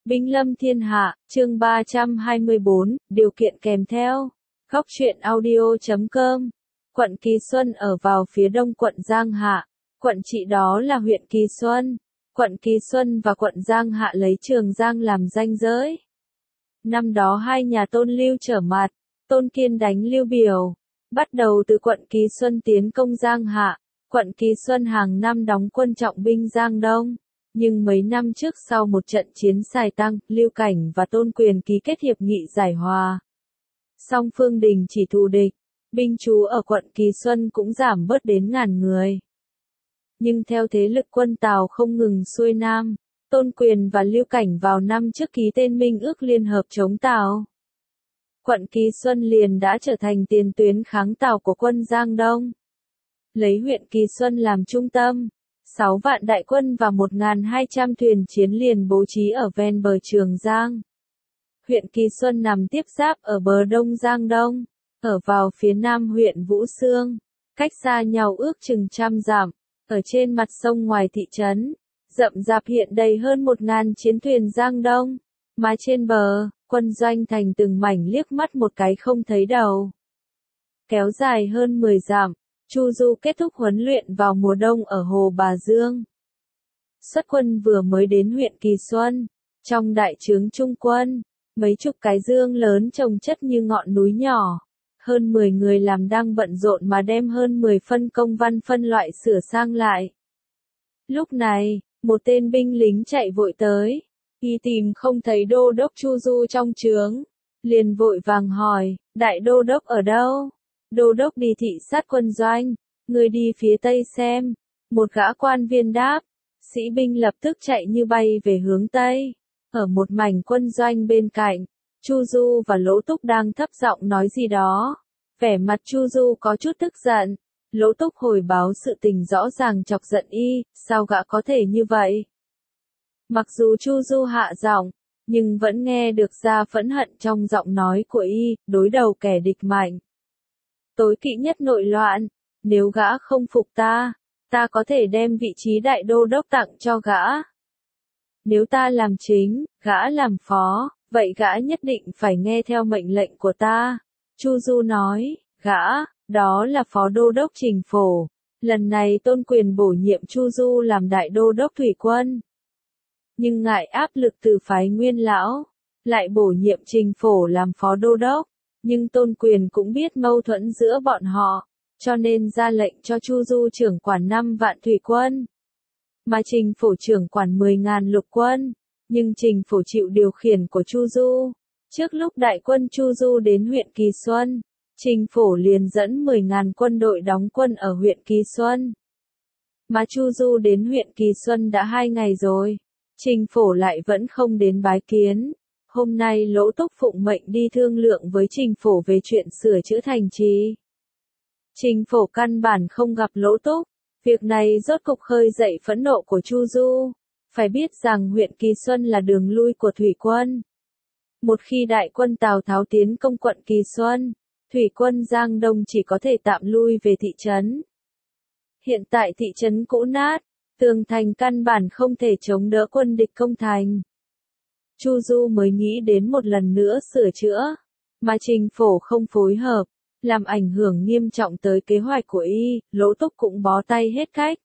Binh lâm thiên hạ, chương 324, điều kiện kèm theo. Góc truyện audio.com. Quận Kỳ Xuân ở vào phía đông quận Giang Hạ. Quận trị đó là huyện Kỳ Xuân. Quận Kỳ Xuân và quận Giang Hạ lấy Trường Giang làm ranh giới. Năm đó hai nhà Tôn Lưu trở mặt, Tôn Kiên đánh Lưu Biểu. Bắt đầu từ quận Kỳ Xuân tiến công Giang Hạ, quận Kỳ Xuân hàng năm đóng quân trọng binh Giang Đông. Nhưng mấy năm trước sau một trận chiến xài tăng, Lưu Cảnh và Tôn Quyền ký kết hiệp nghị giải hòa. Song phương đình chỉ thù địch, binh trú ở quận Kỳ Xuân cũng giảm bớt đến ngàn người. Nhưng theo thế lực quân Tào không ngừng xuôi nam, Tôn Quyền và Lưu Cảnh vào năm trước ký tên minh ước liên hợp chống Tào. Quận Kỳ Xuân liền đã trở thành tiền tuyến kháng Tào của quân Giang Đông. Lấy huyện Kỳ Xuân làm trung tâm, 6 vạn đại quân và 1.200 thuyền chiến liền bố trí ở ven bờ Trường Giang. Huyện Kỳ Xuân nằm tiếp giáp ở bờ đông Giang Đông, ở vào phía nam huyện Vũ Xương, cách xa nhau ước chừng 100 dặm, ở trên mặt sông ngoài thị trấn, rậm rạp hiện đầy hơn 1.000 chiến thuyền Giang Đông, mà trên bờ, quân doanh thành từng mảnh liếc mắt một cái không thấy đầu. Kéo dài hơn 10 dặm. Chu Du kết thúc huấn luyện vào mùa đông ở Hồ Bà Dương. Xuất quân vừa mới đến huyện Kỳ Xuân, trong đại trướng trung quân, mấy chục cái dương lớn chồng chất như ngọn núi nhỏ. Hơn 10 người làm đang bận rộn mà đem hơn 10 phân công văn phân loại sửa sang lại. Lúc này, một tên binh lính chạy vội tới, y tìm không thấy đô đốc Chu Du trong trướng, liền vội vàng hỏi, đại đô đốc ở đâu? Đô đốc đi thị sát quân doanh, người đi phía tây xem. Một gã quan viên đáp, sĩ binh lập tức chạy như bay về hướng tây. Ở một mảnh quân doanh bên cạnh, Chu Du và Lỗ Túc đang thấp giọng nói gì đó. Vẻ mặt Chu Du có chút tức giận. Lỗ Túc hồi báo sự tình rõ ràng chọc giận y, sao gã có thể như vậy? Mặc dù Chu Du hạ giọng, nhưng vẫn nghe được ra phẫn hận trong giọng nói của y, đối đầu kẻ địch mạnh. Tối kỵ nhất nội loạn, nếu gã không phục ta có thể đem vị trí đại đô đốc tặng cho gã. Nếu ta làm chính, gã làm phó, vậy gã nhất định phải nghe theo mệnh lệnh của ta. Chu Du nói, gã, đó là phó đô đốc Trình Phổ. Lần này Tôn Quyền bổ nhiệm Chu Du làm đại đô đốc thủy quân. Nhưng ngại áp lực từ phái Nguyên Lão, lại bổ nhiệm Trình Phổ làm phó đô đốc. Nhưng Tôn Quyền cũng biết mâu thuẫn giữa bọn họ, cho nên ra lệnh cho Chu Du trưởng quản 5 vạn thủy quân. Mà Trình Phổ trưởng quản 10.000 lục quân, nhưng Trình Phổ chịu điều khiển của Chu Du. Trước lúc đại quân Chu Du đến huyện Kỳ Xuân, Trình Phổ liền dẫn 10.000 quân đội đóng quân ở huyện Kỳ Xuân. Mà Chu Du đến huyện Kỳ Xuân đã 2 ngày rồi, Trình Phổ lại vẫn không đến bái kiến. Hôm nay Lỗ Túc phụng mệnh đi thương lượng với Trình Phổ về chuyện sửa chữa thành trì. Trình Phổ căn bản không gặp Lỗ Túc, việc này rốt cục khơi dậy phẫn nộ của Chu Du. Phải biết rằng huyện Kỳ Xuân là đường lui của thủy quân. Một khi đại quân Tào Tháo tiến công quận Kỳ Xuân, thủy quân Giang Đông chỉ có thể tạm lui về thị trấn. Hiện tại thị trấn cũ nát, tường thành căn bản không thể chống đỡ quân địch công thành. Chu Du mới nghĩ đến một lần nữa sửa chữa, mà Trình Phổ không phối hợp, làm ảnh hưởng nghiêm trọng tới kế hoạch của y. Lỗ Túc cũng bó tay hết cách.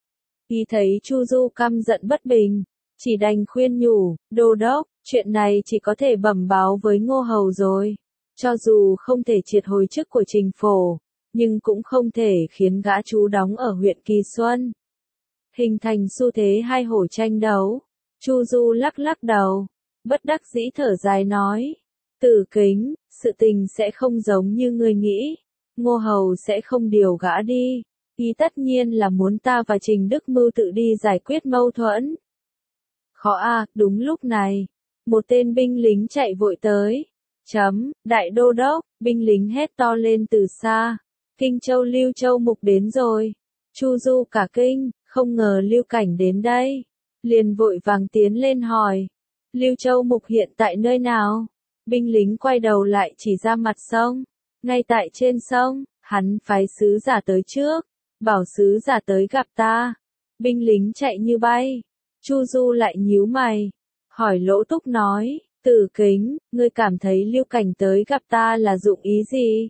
Y thấy Chu Du căm giận bất bình, chỉ đành khuyên nhủ, đô đốc, chuyện này chỉ có thể bẩm báo với Ngô Hầu rồi. Cho dù không thể triệt hồi chức của Trình Phổ, nhưng cũng không thể khiến gã trú đóng ở huyện Kỳ Xuân. Hình thành xu thế hai hổ tranh đấu. Chu Du lắc lắc đầu, bất đắc dĩ thở dài nói, Tử Kính, sự tình sẽ không giống như ngươi nghĩ. Ngô Hầu sẽ không điều gã đi. Ý tất nhiên là muốn ta và Trình Đức Mưu tự đi giải quyết mâu thuẫn. Khó à, đúng lúc này, một tên binh lính chạy vội tới. Đại đô đốc, binh lính hét to lên từ xa. Kinh Châu Lưu Châu Mục đến rồi. Chu Du cả kinh, không ngờ Lưu Cảnh đến đây. Liền vội vàng tiến lên hỏi. Lưu Châu Mục hiện tại nơi nào? Binh lính quay đầu lại chỉ ra mặt sông. Ngay tại trên sông, hắn phái sứ giả tới trước. Bảo sứ giả tới gặp ta. Binh lính chạy như bay. Chu Du lại nhíu mày. hỏi Lỗ Túc nói, Tử Kính, ngươi cảm thấy Lưu Cảnh tới gặp ta là dụng ý gì?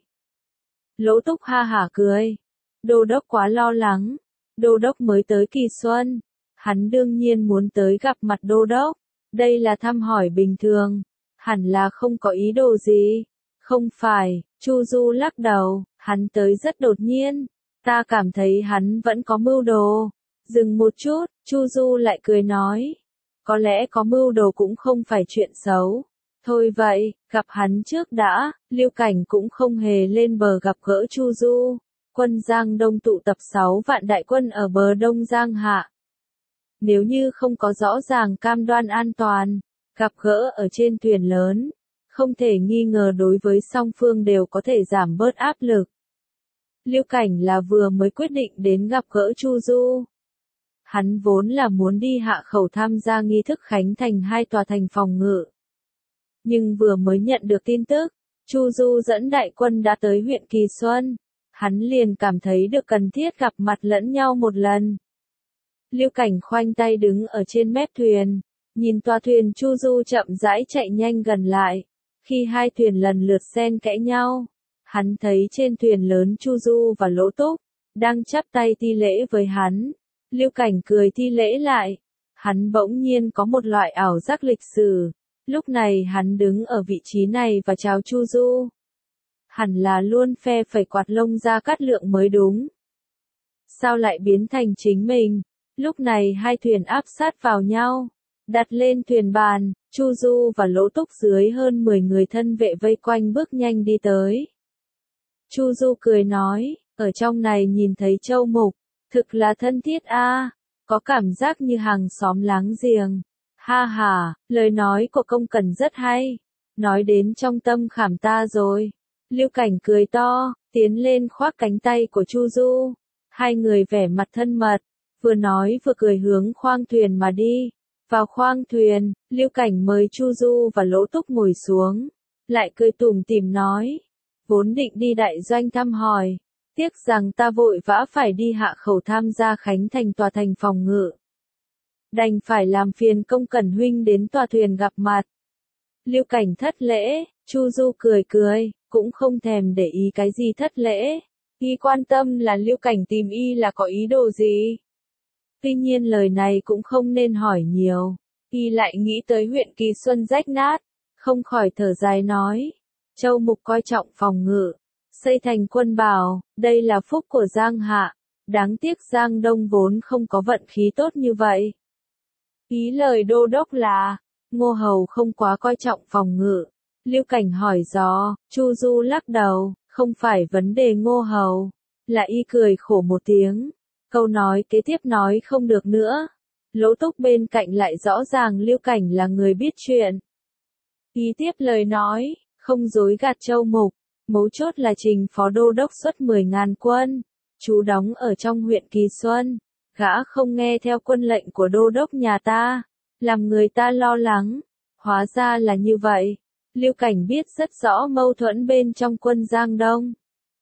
Lỗ Túc ha hả cười, đô đốc quá lo lắng, đô đốc mới tới Kỳ Xuân, hắn đương nhiên muốn tới gặp mặt đô đốc, đây là thăm hỏi bình thường, hẳn là không có ý đồ gì. Không phải, Chu Du lắc đầu, hắn tới rất đột nhiên, ta cảm thấy hắn vẫn có mưu đồ. Dừng một chút, Chu Du lại cười nói, có lẽ có mưu đồ cũng không phải chuyện xấu. Thôi vậy, gặp hắn trước đã, Lưu Cảnh cũng không hề lên bờ gặp gỡ Chu Du. Quân Giang Đông tụ tập 6 vạn đại quân ở bờ Đông Giang Hạ. Nếu như không có rõ ràng cam đoan an toàn, gặp gỡ ở trên thuyền lớn, không thể nghi ngờ đối với song phương đều có thể giảm bớt áp lực. Lưu Cảnh là vừa mới quyết định đến gặp gỡ Chu Du. Hắn vốn là muốn đi Hạ Khẩu tham gia nghi thức khánh thành 2 tòa thành phòng ngự. Nhưng vừa mới nhận được tin tức, Chu Du dẫn đại quân đã tới huyện Kỳ Xuân, hắn liền cảm thấy được cần thiết gặp mặt lẫn nhau một lần. Lưu Cảnh khoanh tay đứng ở trên mép thuyền, nhìn tòa thuyền Chu Du chậm rãi chạy nhanh gần lại. Khi hai thuyền lần lượt xen kẽ nhau, hắn thấy trên thuyền lớn Chu Du và Lỗ Túc đang chắp tay thi lễ với hắn. Lưu Cảnh cười thi lễ lại. Hắn bỗng nhiên có một loại ảo giác lịch sử. Lúc này hắn đứng ở vị trí này và chào Chu Du. Hẳn là luôn phe phẩy quạt lông ra Cát Lượng mới đúng. Sao lại biến thành chính mình? Lúc này hai thuyền áp sát vào nhau, đặt lên thuyền bàn, Chu Du và Lỗ Túc dưới hơn 10 người thân vệ vây quanh bước nhanh đi tới. Chu Du cười nói, ở trong này nhìn thấy Châu Mục, thực là thân thiết a, có cảm giác như hàng xóm láng giềng. Ha ha, lời nói của công cần rất hay, nói đến trong tâm khảm ta rồi. Lưu Cảnh cười to, tiến lên khoác cánh tay của Chu Du. Hai người vẻ mặt thân mật, vừa nói vừa cười hướng khoang thuyền mà đi. Vào khoang thuyền, Lưu Cảnh mời Chu Du và Lỗ Túc ngồi xuống, lại cười tủm tỉm nói, vốn định đi đại doanh thăm hỏi, tiếc rằng ta vội vã phải đi Hạ Khẩu tham gia khánh thành tòa thành phòng ngự. Đành phải làm phiền công cẩn huynh đến tòa thuyền gặp mặt. Lưu Cảnh thất lễ, Chu Du cười cười, cũng không thèm để ý cái gì thất lễ. Y quan tâm là Lưu Cảnh tìm y là có ý đồ gì. Tuy nhiên lời này cũng không nên hỏi nhiều. Y lại nghĩ tới huyện Kỳ Xuân rách nát, không khỏi thở dài nói. Châu Mục coi trọng phòng ngự, xây thành quân bảo, đây là phúc của Giang Hạ. Đáng tiếc Giang Đông vốn không có vận khí tốt như vậy. Ý lời đô đốc là, Ngô Hầu không quá coi trọng phòng ngự. Lưu Cảnh hỏi dò, Chu Du lắc đầu, không phải vấn đề Ngô Hầu, là y cười khổ một tiếng. Câu nói kế tiếp nói không được nữa. Lỗ Túc bên cạnh lại rõ ràng Lưu Cảnh là người biết chuyện. Y tiếp lời nói, không dối gạt Châu Mục, mấu chốt là Trình phó đô đốc xuất 10.000 quân, trú đóng ở trong huyện Kỳ Xuân. Gã không nghe theo quân lệnh của đô đốc nhà ta, làm người ta lo lắng. Hóa ra là như vậy. Lưu Cảnh biết rất rõ mâu thuẫn bên trong quân Giang Đông.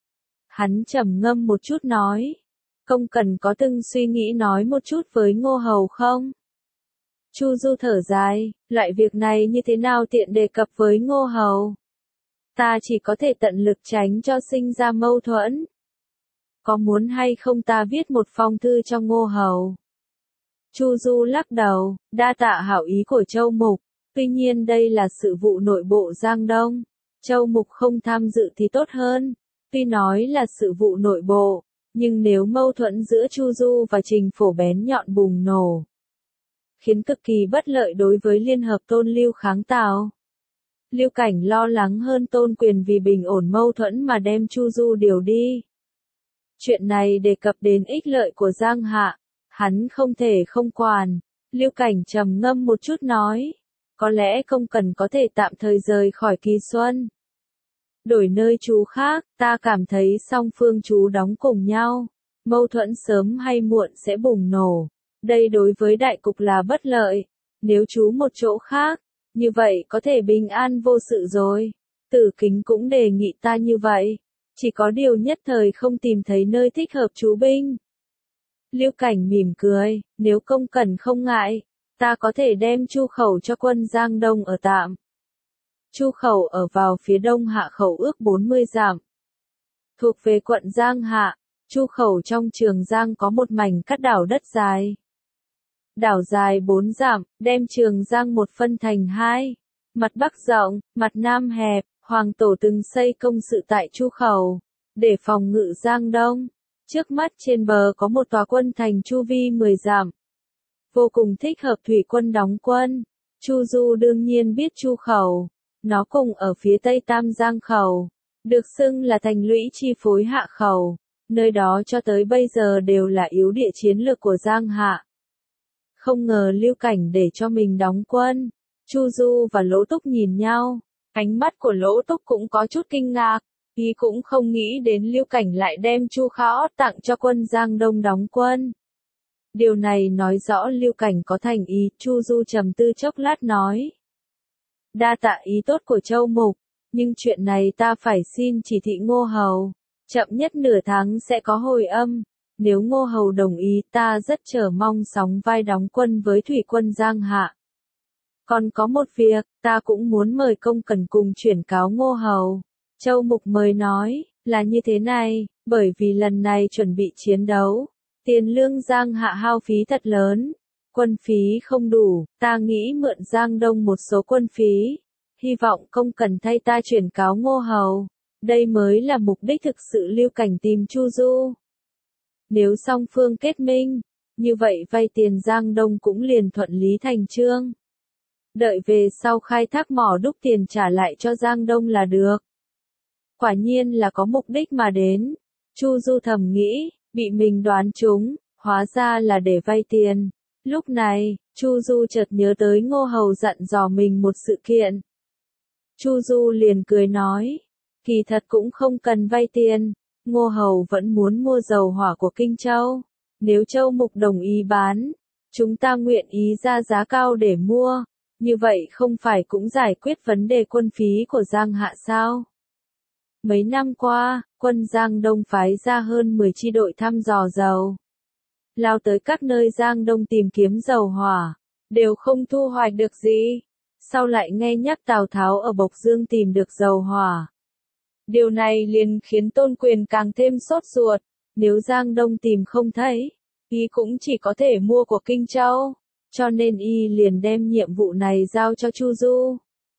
Hắn trầm ngâm một chút nói, công cần có từng suy nghĩ nói một chút với Ngô Hầu không? Chu Du thở dài, loại việc này như thế nào tiện đề cập với Ngô Hầu? Ta chỉ có thể tận lực tránh cho sinh ra mâu thuẫn. Có muốn hay không ta viết một phong thư cho Ngô Hầu? Chu Du lắc đầu, đa tạ hảo ý của Châu Mục, tuy nhiên đây là sự vụ nội bộ Giang Đông. Châu Mục không tham dự thì tốt hơn, tuy nói là sự vụ nội bộ, nhưng nếu mâu thuẫn giữa Chu Du và Trình Phổ bén nhọn bùng nổ, khiến cực kỳ bất lợi đối với liên hợp Tôn Lưu kháng Tào. Lưu Cảnh lo lắng hơn Tôn Quyền vì bình ổn mâu thuẫn mà đem Chu Du điều đi. Chuyện này đề cập đến ích lợi của Giang Hạ, hắn không thể không quản. Lưu Cảnh trầm ngâm một chút nói, có lẽ công cần có thể tạm thời rời khỏi Kỳ Xuân. Đổi nơi trú khác, ta cảm thấy song phương trú đóng cùng nhau, mâu thuẫn sớm hay muộn sẽ bùng nổ. Đây đối với đại cục là bất lợi. Nếu trú một chỗ khác, như vậy có thể bình an vô sự rồi. Tử Kính cũng đề nghị ta như vậy. Chỉ có điều nhất thời không tìm thấy nơi thích hợp trú binh. Lưu Cảnh mỉm cười, nếu công cần không ngại, ta có thể đem Chu khẩu cho quân Giang Đông ở tạm. Chu khẩu ở vào phía đông Hạ khẩu ước 40 dặm. Thuộc về quận Giang Hạ, Chu khẩu trong Trường Giang có một mảnh cắt đảo đất dài. Đảo dài 4 dặm, đem Trường Giang một phân thành hai. Mặt bắc rộng, mặt nam hẹp, Hoàng Tổ từng xây công sự tại Chu khẩu, để phòng ngự Giang Đông. Trước mắt trên bờ có một tòa quân thành chu vi 10 dặm. Vô cùng thích hợp thủy quân đóng quân. Chu Du đương nhiên biết Chu khẩu. Nó cùng ở phía tây Tam Giang khẩu. Được xưng là thành lũy chi phối Hạ khẩu. Nơi đó cho tới bây giờ đều là yếu địa chiến lược của Giang Hạ. Không ngờ Lưu Cảnh để cho mình đóng quân. Chu Du và Lỗ Túc nhìn nhau. Ánh mắt của Lỗ Túc cũng có chút kinh ngạc. Y cũng không nghĩ đến Lưu Cảnh lại đem Chu Khao tặng cho quân Giang Đông đóng quân. Điều này nói rõ Lưu Cảnh có thành ý. Chu Du trầm tư chốc lát nói. Đa tạ ý tốt của Châu Mục, nhưng chuyện này ta phải xin chỉ thị Ngô Hầu. Chậm nhất nửa tháng sẽ có hồi âm. Nếu Ngô Hầu đồng ý ta rất chờ mong sóng vai đóng quân với thủy quân Giang Hạ. Còn có một việc, ta cũng muốn mời công cần cùng chuyển cáo Ngô Hầu. Châu Mục mời nói, là như thế này, bởi vì lần này chuẩn bị chiến đấu, tiền lương Giang Hạ hao phí thật lớn, quân phí không đủ, ta nghĩ mượn Giang Đông một số quân phí, hy vọng công cần thay ta chuyển cáo Ngô Hầu, đây mới là mục đích thực sự Lưu Cảnh tìm Chu Du. Nếu song phương kết minh, như vậy vay tiền Giang Đông cũng liền thuận lý thành chương. Đợi về sau khai thác mỏ đúc tiền trả lại cho Giang Đông là được. Quả nhiên là có mục đích mà đến. Chu Du thầm nghĩ, bị mình đoán trúng, hóa ra là để vay tiền. Lúc này, Chu Du chợt nhớ tới Ngô Hầu dặn dò mình một sự kiện. Chu Du liền cười nói, kỳ thật cũng không cần vay tiền, Ngô Hầu vẫn muốn mua dầu hỏa của Kinh Châu. Nếu Châu Mục đồng ý bán, chúng ta nguyện ý ra giá cao để mua, như vậy không phải cũng giải quyết vấn đề quân phí của Giang Hạ sao? Mấy năm qua, quân Giang Đông phái ra hơn 10 chi đội thăm dò dầu. Lao tới các nơi Giang Đông tìm kiếm dầu hỏa, đều không thu hoạch được gì. Sau lại nghe nhắc Tào Tháo ở Bộc Dương tìm được dầu hỏa. Điều này liền khiến Tôn Quyền càng thêm sốt ruột, nếu Giang Đông tìm không thấy, y cũng chỉ có thể mua của Kinh Châu, cho nên y liền đem nhiệm vụ này giao cho Chu Du.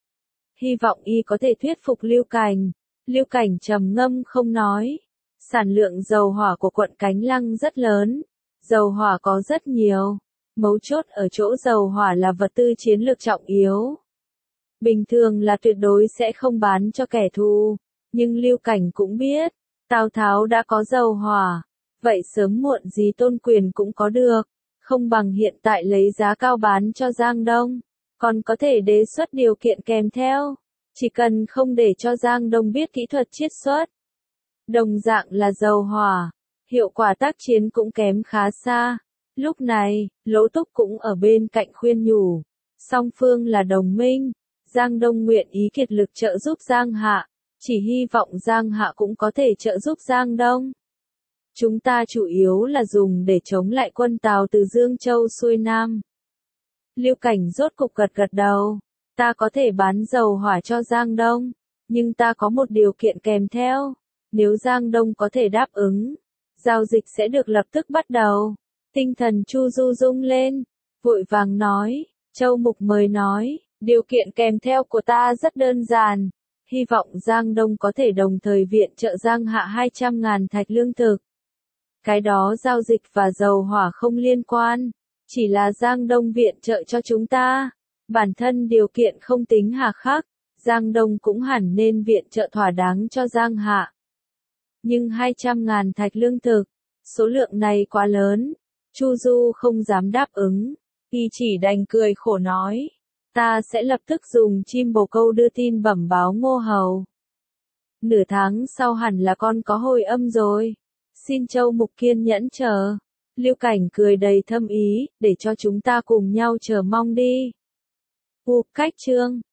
Hy vọng y có thể thuyết phục Lưu Cảnh. Lưu Cảnh trầm ngâm không nói. Sản lượng dầu hỏa của quận Cánh Lăng rất lớn, dầu hỏa có rất nhiều, mấu chốt ở chỗ dầu hỏa là vật tư chiến lược trọng yếu. Bình thường là tuyệt đối sẽ không bán cho kẻ thù, nhưng Lưu Cảnh cũng biết, Tào Tháo đã có dầu hỏa, vậy sớm muộn gì Tôn Quyền cũng có được, không bằng hiện tại lấy giá cao bán cho Giang Đông, còn có thể đề xuất điều kiện kèm theo. Chỉ cần không để cho Giang Đông biết kỹ thuật chiết xuất. Đồng dạng là dầu hỏa, hiệu quả tác chiến cũng kém khá xa. Lúc này, Lỗ Túc cũng ở bên cạnh khuyên nhủ. Song phương là đồng minh, Giang Đông nguyện ý kiệt lực trợ giúp Giang Hạ, chỉ hy vọng Giang Hạ cũng có thể trợ giúp Giang Đông. Chúng ta chủ yếu là dùng để chống lại quân Tào từ Dương Châu xuôi Nam. Lưu Cảnh rốt cục gật gật đầu. Ta có thể bán dầu hỏa cho Giang Đông, nhưng ta có một điều kiện kèm theo. Nếu Giang Đông có thể đáp ứng, giao dịch sẽ được lập tức bắt đầu. Tinh thần Chu Du rung lên, vội vàng nói, Châu Mục mời nói, điều kiện kèm theo của ta rất đơn giản. Hy vọng Giang Đông có thể đồng thời viện trợ Giang Hạ 200.000 thạch lương thực. Cái đó giao dịch và dầu hỏa không liên quan, chỉ là Giang Đông viện trợ cho chúng ta. Bản thân điều kiện không tính hà khắc, Giang Đông cũng hẳn nên viện trợ thỏa đáng cho Giang Hạ. Nhưng 200.000 thạch lương thực, số lượng này quá lớn, Chu Du không dám đáp ứng, y chỉ đành cười khổ nói, ta sẽ lập tức dùng chim bồ câu đưa tin bẩm báo Ngô Hầu. Nửa tháng sau hẳn là con có hồi âm rồi, xin Châu Mục kiên nhẫn chờ. Lưu Cảnh cười đầy thâm ý, để cho chúng ta cùng nhau chờ mong đi. Cách chương